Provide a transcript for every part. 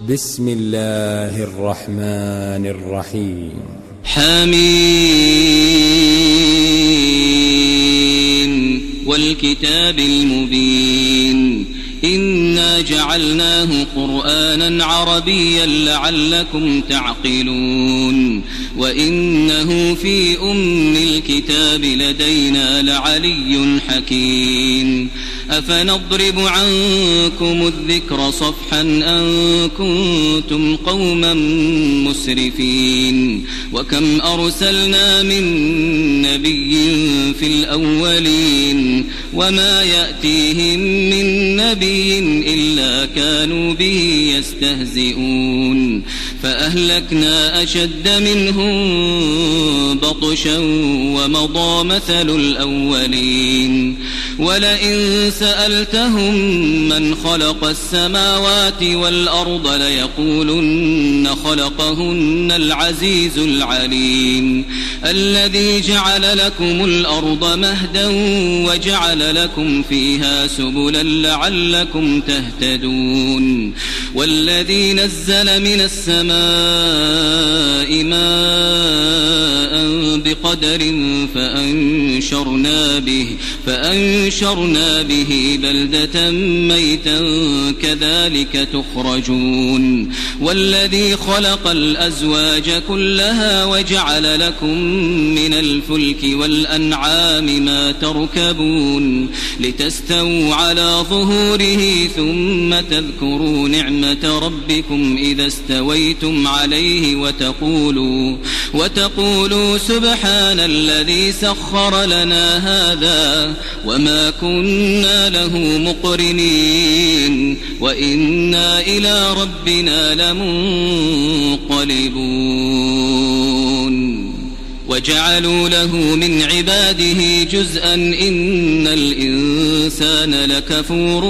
بسم الله الرحمن الرحيم. حميم والكتاب المبين إنا جعلناه قرآنا عربيا لعلكم تعقلون وإنه في أم الكتاب لدينا لعلي حكيم أفنضرب عنكم الذكر صفحا أن كنتم قوما مسرفين وكم أرسلنا من نبي في الأولين وما يأتيهم من نبي إلا كانوا به يستهزئون فأهلكنا أشد منهم بطشا ومضى مثل الأولين ولئن سألتهم من خلق السماوات والأرض ليقولن خلقهن العزيز العليم الذي جعل لكم الأرض مهدا وجعل لكم فيها سبلا لعلكم تهتدون والذي نزل من السماء ماء بقدر فأنشرنا به بلدة ميتا كذلك تخرجون والذي خلق الأزواج كلها وجعل لكم من الفلك والأنعام ما تركبون لتستووا على ظهوره ثم تذكروا نعمة ربكم إذا استويتم عليه وتقولوا سبحان الذي سخر لنا هذا وما كنا له مقرنين وإنا إلى ربنا لمنقلبون وجعلوا له من عباده جزءا إن الإنسان لكفور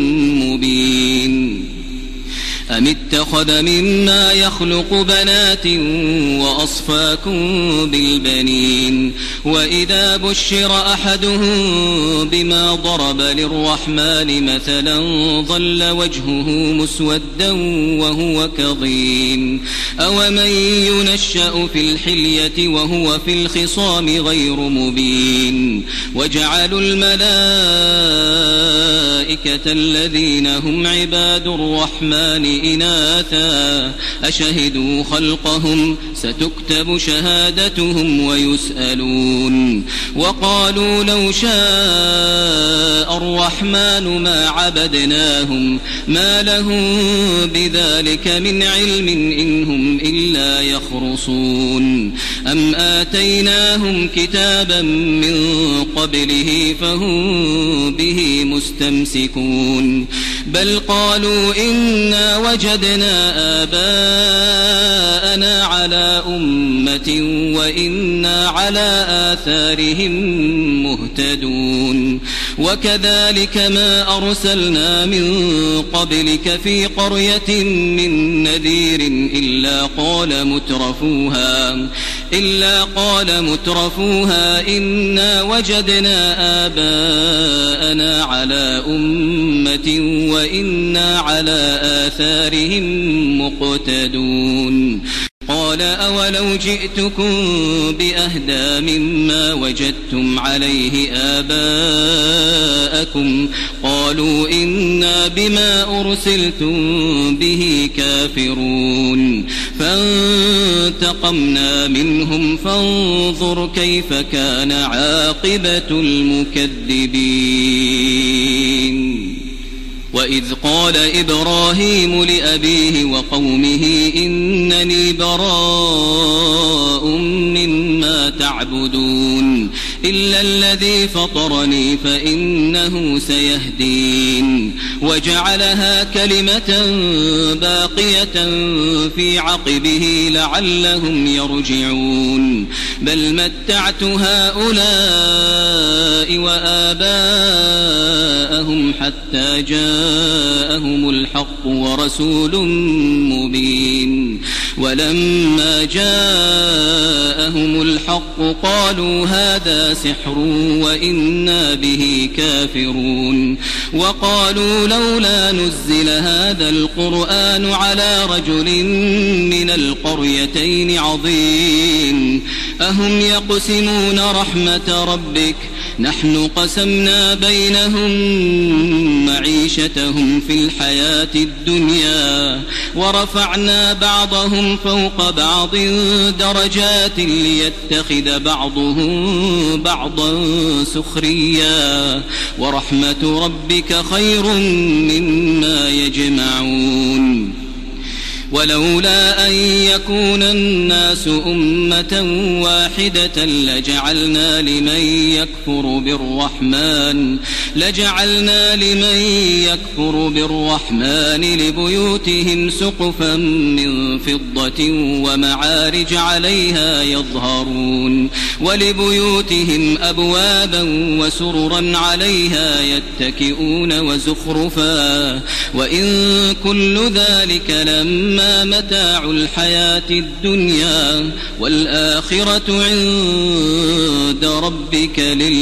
مبين أم اتخذ مما يخلق بنات وأصفاكم بالبنين وإذا بشر أحدهم بما ضرب للرحمن مثلا ظل وجهه مسودا وهو كظيم أومن ينشأ في الحلية وهو في الخصام غير مبين وجعلوا الملائكة الذين هم عباد الرحمن إناثا أشهدوا خلقهم ستكتب شهادتهم ويسألون وقالوا لو شاء الرحمن ما عبدناهم ما لهم بذلك من علم إن هم إلا يخرصون أم آتيناهم كتابا من قبله فهم به مستمسكون بل قالوا إنا وجدنا آباءنا على أمة وإنا على آثارهم مهتدون وكذلك ما أرسلنا من قبلك في قرية من نذير إلا قال مترفوها إنا وجدنا آباءنا على أمة وإنا على آثارهم مقتدون قال أولو جئتكم بأهدى مما وجدتم عليه آباءكم قالوا إنا بما أرسلتم به كافرون فانتقمنا منهم فانظر كيف كان عاقبة المكذبين وإذ قال إبراهيم لأبيه وقومه إنني براء مما تعبدون إلا الذي فطرني فإنه سيهدين وجعلها كلمة باقية في عقبه لعلهم يرجعون بل متعت هؤلاء وآباءهم حتى جاءهم الحق ورسول مبين ولما جاءهم الحق قالوا هذا سحر وإنا به كافرون وقالوا لولا نزل هذا القرآن على رجل من القريتين عظيم أهم يقسمون رحمة ربك نحن قسمنا بينهم معيشتهم في الحياة الدنيا ورفعنا بعضهم فوق بعض درجات ليتخذ بعضهم بعضا سخريا ورحمة ربك خير مما يجمعون ولولا أن يكون الناس أمة واحدة لجعلنا لمن يكفر بالرحمن لبيوتهم سقفا من فضة ومعارج عليها يظهرون ولبيوتهم أبوابا وسررا عليها يتكئون وزخرفا وإن كل ذلك لما متاع الحياة الدنيا والآخرة عند ربك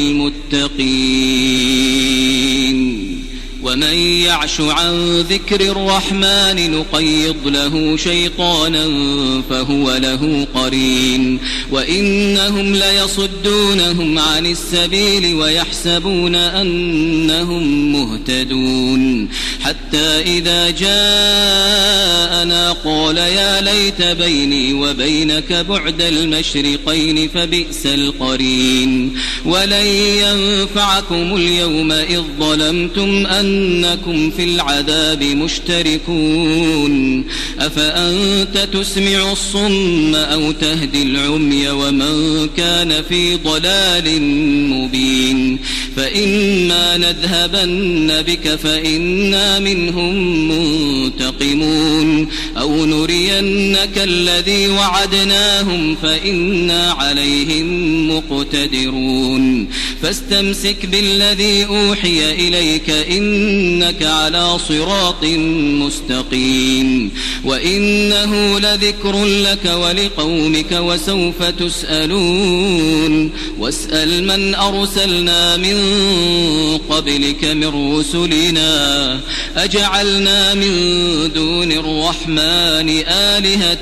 للمتقين ومن يعش عن ذكر الرحمن نقيض له شيطانا فهو له قرين وإنهم ليصدونهم عن السبيل ويحسبون أنهم مهتدون حتى إذا جاءنا قال يا ليت بيني وبينك بعد المشرقين فبئس القرين ولن ينفعكم اليوم إذ ظلمتم أنكم في العذاب مشتركون أفأنت تسمع الصم أو تهدي العمي ومن كان في ضلال مبين فإما نذهبن بك فإنا منهم منتقمون أو نرينك الذي وعدناهم فإنا عليهم مقتدرون فاستمسك بالذي أوحي إليك إنك على صراط مستقيم وإنه لذكر لك ولقومك وسوف تسألون واسأل من أرسلنا من قبلك من رسلنا أجعلنا من دون الرحمن آلهة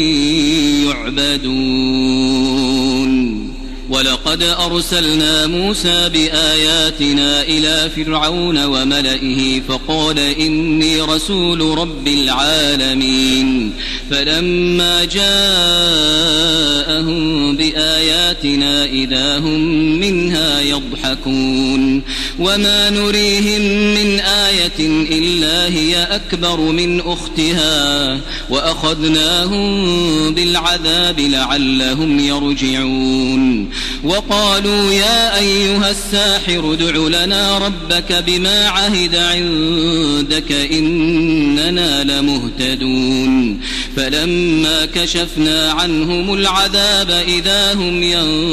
يعبدون ولقد أرسلنا موسى بآياتنا إلى فرعون وملئه فقال إني رسول رب العالمين فلما جاءهم بآياتنا إذا هم منها يضحكون وما نريهم من آية إلا هي أكبر من أختها وأخذناهم بالعذاب لعلهم يرجعون وقالوا يا أيها الساحر ادع لنا ربك بما عهد عندك إننا لمهتدون فلما كشفنا عنهم العذاب إذا هم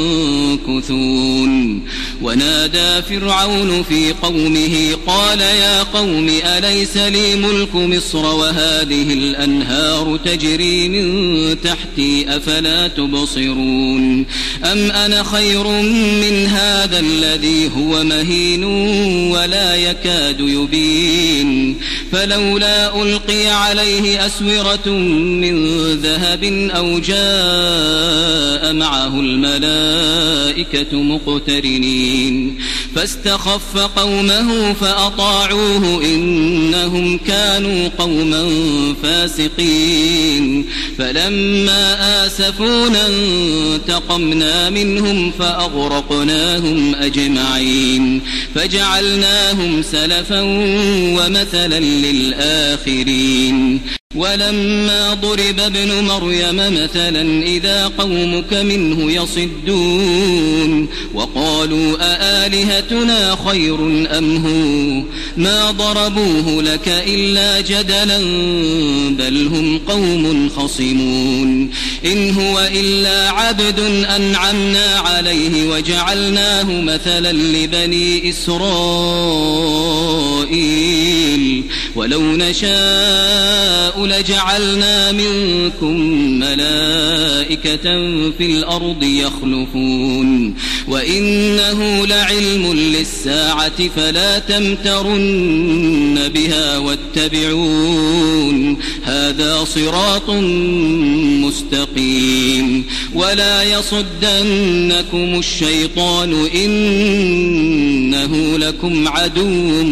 ينكثون ونادى فرعون في قومه قال يا قوم أليس لي ملك مصر وهذه الأنهار تجري من تحتي أفلا تبصرون أم أنا خير من هذا الذي هو مهين ولا يكاد يبين فلولا ألقي عليه أسورة من ذهب أو جاء معه الملائكة مقترنين فاستخف قومه فأطاعوه إنهم كانوا قوما فاسقين فلما آسفونا انتقمنا منهم فأغرقناهم أجمعين فجعلناهم سلفا ومثلا للآخرين ولما ضرب ابن مريم مثلا إذا قومك منه يصدون وقالوا أآلهتنا خير أم هو ما ضربوه لك إلا جدلا بل هم قوم خصمون إن هو إلا عبد أنعمنا عليه وجعلناه مثلا لبني إسرائيل ولو نشاء لجعلنا منكم ملائكة في الأرض يخلفون وإنه لعلم للساعة فلا تمترن بها واتبعون هذا صراط مستقيم ولا يصدنكم الشيطان إنه لكم عدو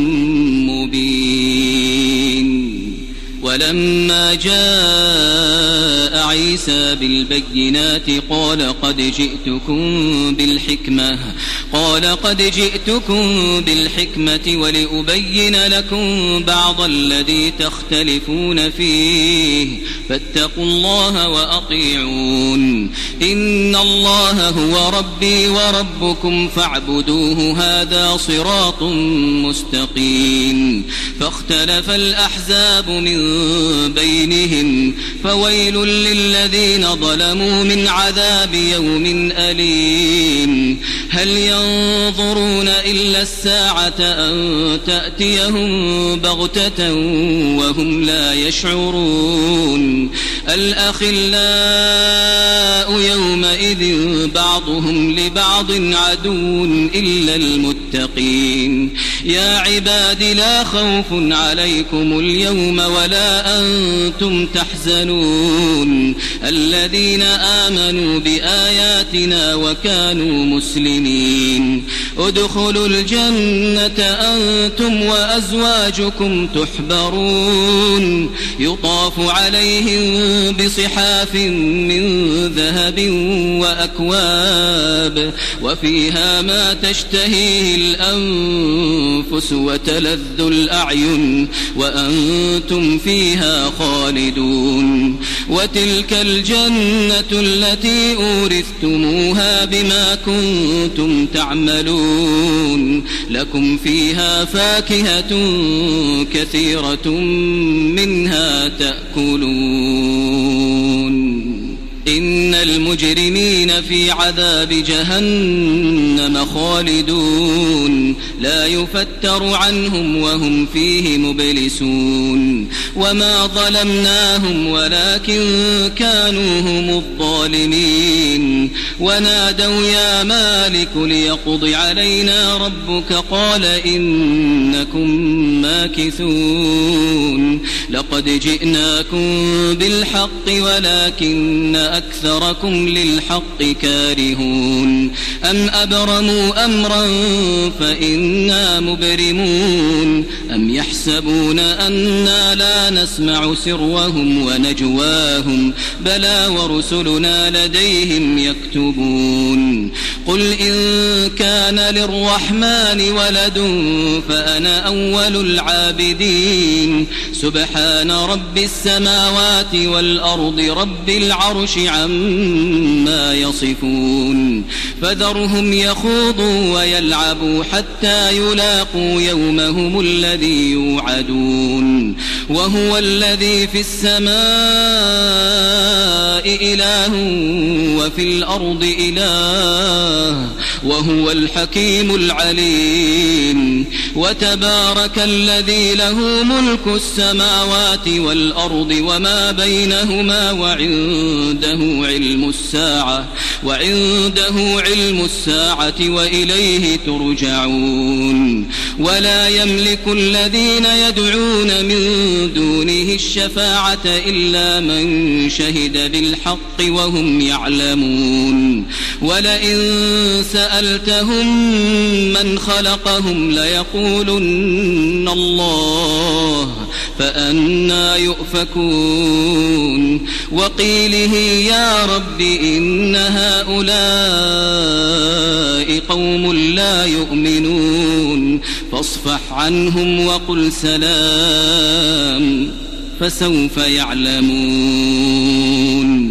مبين. ولما جاء عيسى بالبينات قال قد جئتكم بالحكمة ولأبين لكم بعض الذي تختلفون فيه فاتقوا الله وأطيعون إن الله هو ربي وربكم فاعبدوه هذا صراط مستقيم. فاختلف الأحزاب من بينهم فويل للذين ظلموا من عذاب يوم أليم. هل ينظرون إلا الساعة أن تأتيهم بغتة وهم لا يشعرون. الأخلاء يومئذ بعضهم لبعض عدو إلا المتقين. يا عباد لا خوف عليكم اليوم ولا أنتم تحزنون الذين آمنوا بآياتنا وكانوا مسلمين. ادخلوا الجنة أنتم وأزواجكم تحبرون يطاف عليهم بصحاف من ذهب وأكواب وفيها ما تشتهيه الأنفس وتلذ الأعين وأنتم فيها خالدون. وتلك الجنة التي أورثتموها بما كنتم تعملون لكم فيها فاكهة كثيرة منها تأكلون. إن المجرمين في عذاب جهنم خالدون لا يفتر عنهم وهم فيه مبلسون. وما ظلمناهم ولكن كانوا هم الظالمين. ونادوا يا مالك ليقض علينا ربك قال إنكم ماكثون. لقد جئناكم بالحق ولكن أكثركم للحق كارهون. أم أبرموا أمرا فإنا مبرمون. أم يحسبون أنا لا نسمع سرهم ونجواهم بلى ورسلنا لديهم يكتبون. قل إن كان للرحمن ولد فأنا أول العابدين. سبحان رب السماوات والأرض رب العرش عما يصفون. فذرهم يخوضوا ويلعبوا حتى يلاقوا يومهم الذي يوعدون. وهو الذي في السماء إله وفي الأرض إله وهو الحكيم العليم. وتبارك الذي له ملك السماوات والأرض وما بينهما وعنده علم الساعة وإليه ترجعون. ولا يملك الذين يدعون من دونه الشفاعة إلا من شهد بالحق وهم يعلمون. ولئن سألتهم من خلقهم ليقولن الله فأنى يؤفكون. وقيله يا رب إن هؤلاء قوم لا يؤمنون فاصفح عنهم وقل سلام فسوف يعلمون.